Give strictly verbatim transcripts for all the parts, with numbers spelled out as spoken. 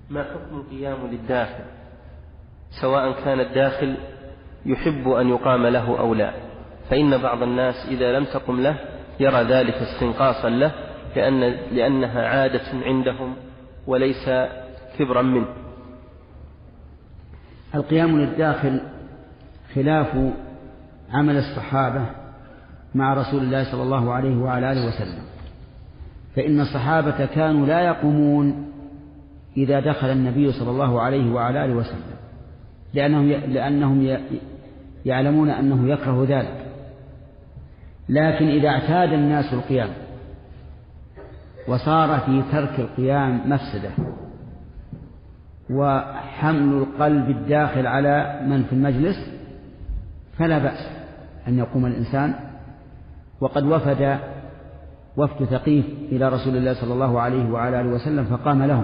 ما حكم القيام للداخل سواء كان الداخل يحب أن يقام له أو لا؟ فإن بعض الناس إذا لم تقم له يرى ذلك استنقاصا له لأن لأنها عادة عندهم وليس كبرا منه. القيام للداخل خلاف عمل الصحابة مع رسول الله صلى الله عليه وعلى آله وسلم، فإن الصحابة كانوا لا يقومون إذا دخل النبي صلى الله عليه وعلى آله وسلم، لأنهم لأنهم يعلمون أنه يكره ذلك. لكن إذا اعتاد الناس القيام وصار في ترك القيام مفسدة وحمل القلب الداخل على من في المجلس فلا بأس أن يقوم الإنسان. وقد وفد وفد ثقيف إلى رسول الله صلى الله عليه وعلى آله وسلم فقام لهم.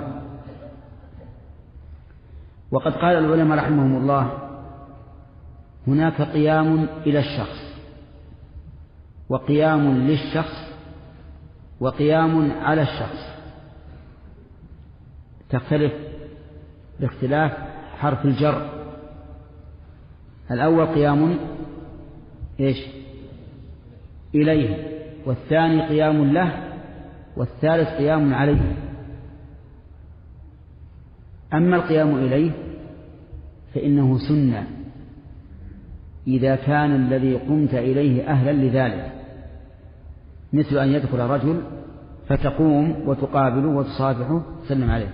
وقد قال العلماء رحمهم الله هناك قيام إلى الشخص وقيام للشخص وقيام على الشخص، تختلف باختلاف حرف الجر. الأول قيام إيش إليه، والثاني قيام له، والثالث قيام عليه. أما القيام إليه فإنه سنة إذا كان الذي قمت إليه أهلا لذلك، مثل أن يدخل رجل فتقوم وتقابله وتصافحه تسلم عليه،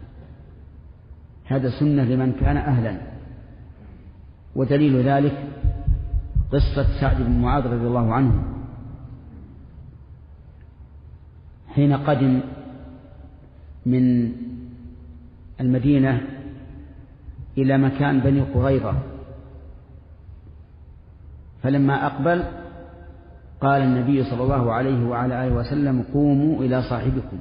هذا سنة لمن كان أهلا. ودليل ذلك قصة سعد بن معاذ رضي الله عنه حين قدم من المدينة إلى مكان بني قريظة، فلما أقبل قال النبي صلى الله عليه وعلى آله وسلم قوموا إلى صاحبكم.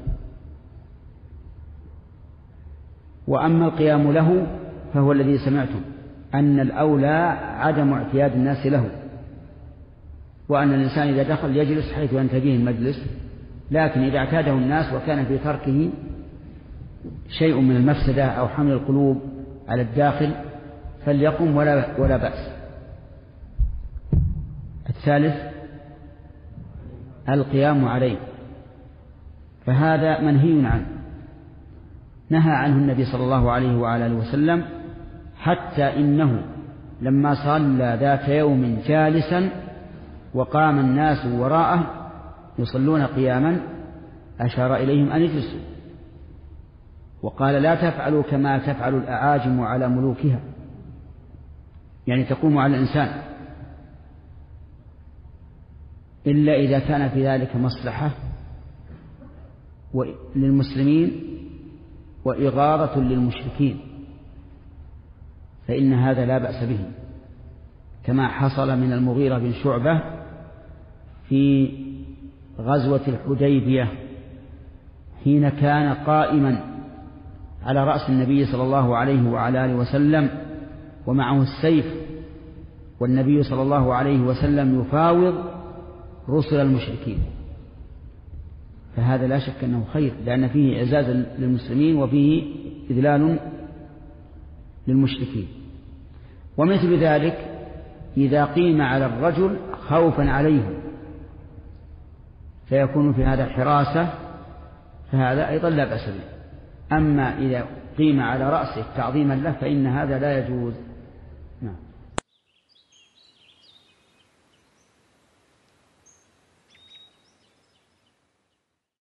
وأما القيام له فهو الذي سمعتم أن الأولى عدم اعتياد الناس له، وأن الإنسان إذا دخل يجلس حيث ينتهيه المجلس، لكن إذا اعتاده الناس وكان في تركه شيء من المفسدة أو حمل القلوب على الداخل فليقم ولا, ولا بأس. الثالث القيام عليه، فهذا منهي عنه، نهى عنه النبي صلى الله عليه وعلى آله وسلم، حتى إنه لما صلى ذات يوم جالسا وقام الناس وراءه يصلون قياما أشار إليهم أن يجلسوا، وقال لا تفعلوا كما تفعل الأعاجم على ملوكها، يعني تقوم على الإنسان إلا إذا كان في ذلك مصلحة للمسلمين وإغاظة للمشركين فإن هذا لا بأس به، كما حصل من المغيرة بن شعبة في غزوة الحديبية حين كان قائما على رأس النبي صلى الله عليه وعلى آله وسلم ومعه السيف، والنبي صلى الله عليه وسلم يفاوض رسل المشركين، فهذا لا شك أنه خير، لأن فيه إعزاز للمسلمين وفيه إذلال للمشركين. ومثل ذلك إذا قيم على الرجل خوفا عليه فيكون في هذا حراسة، فهذا أيضا لا بأس به. أما إذا قيم على رأسه تعظيما له فإن هذا لا يجوز. نعم.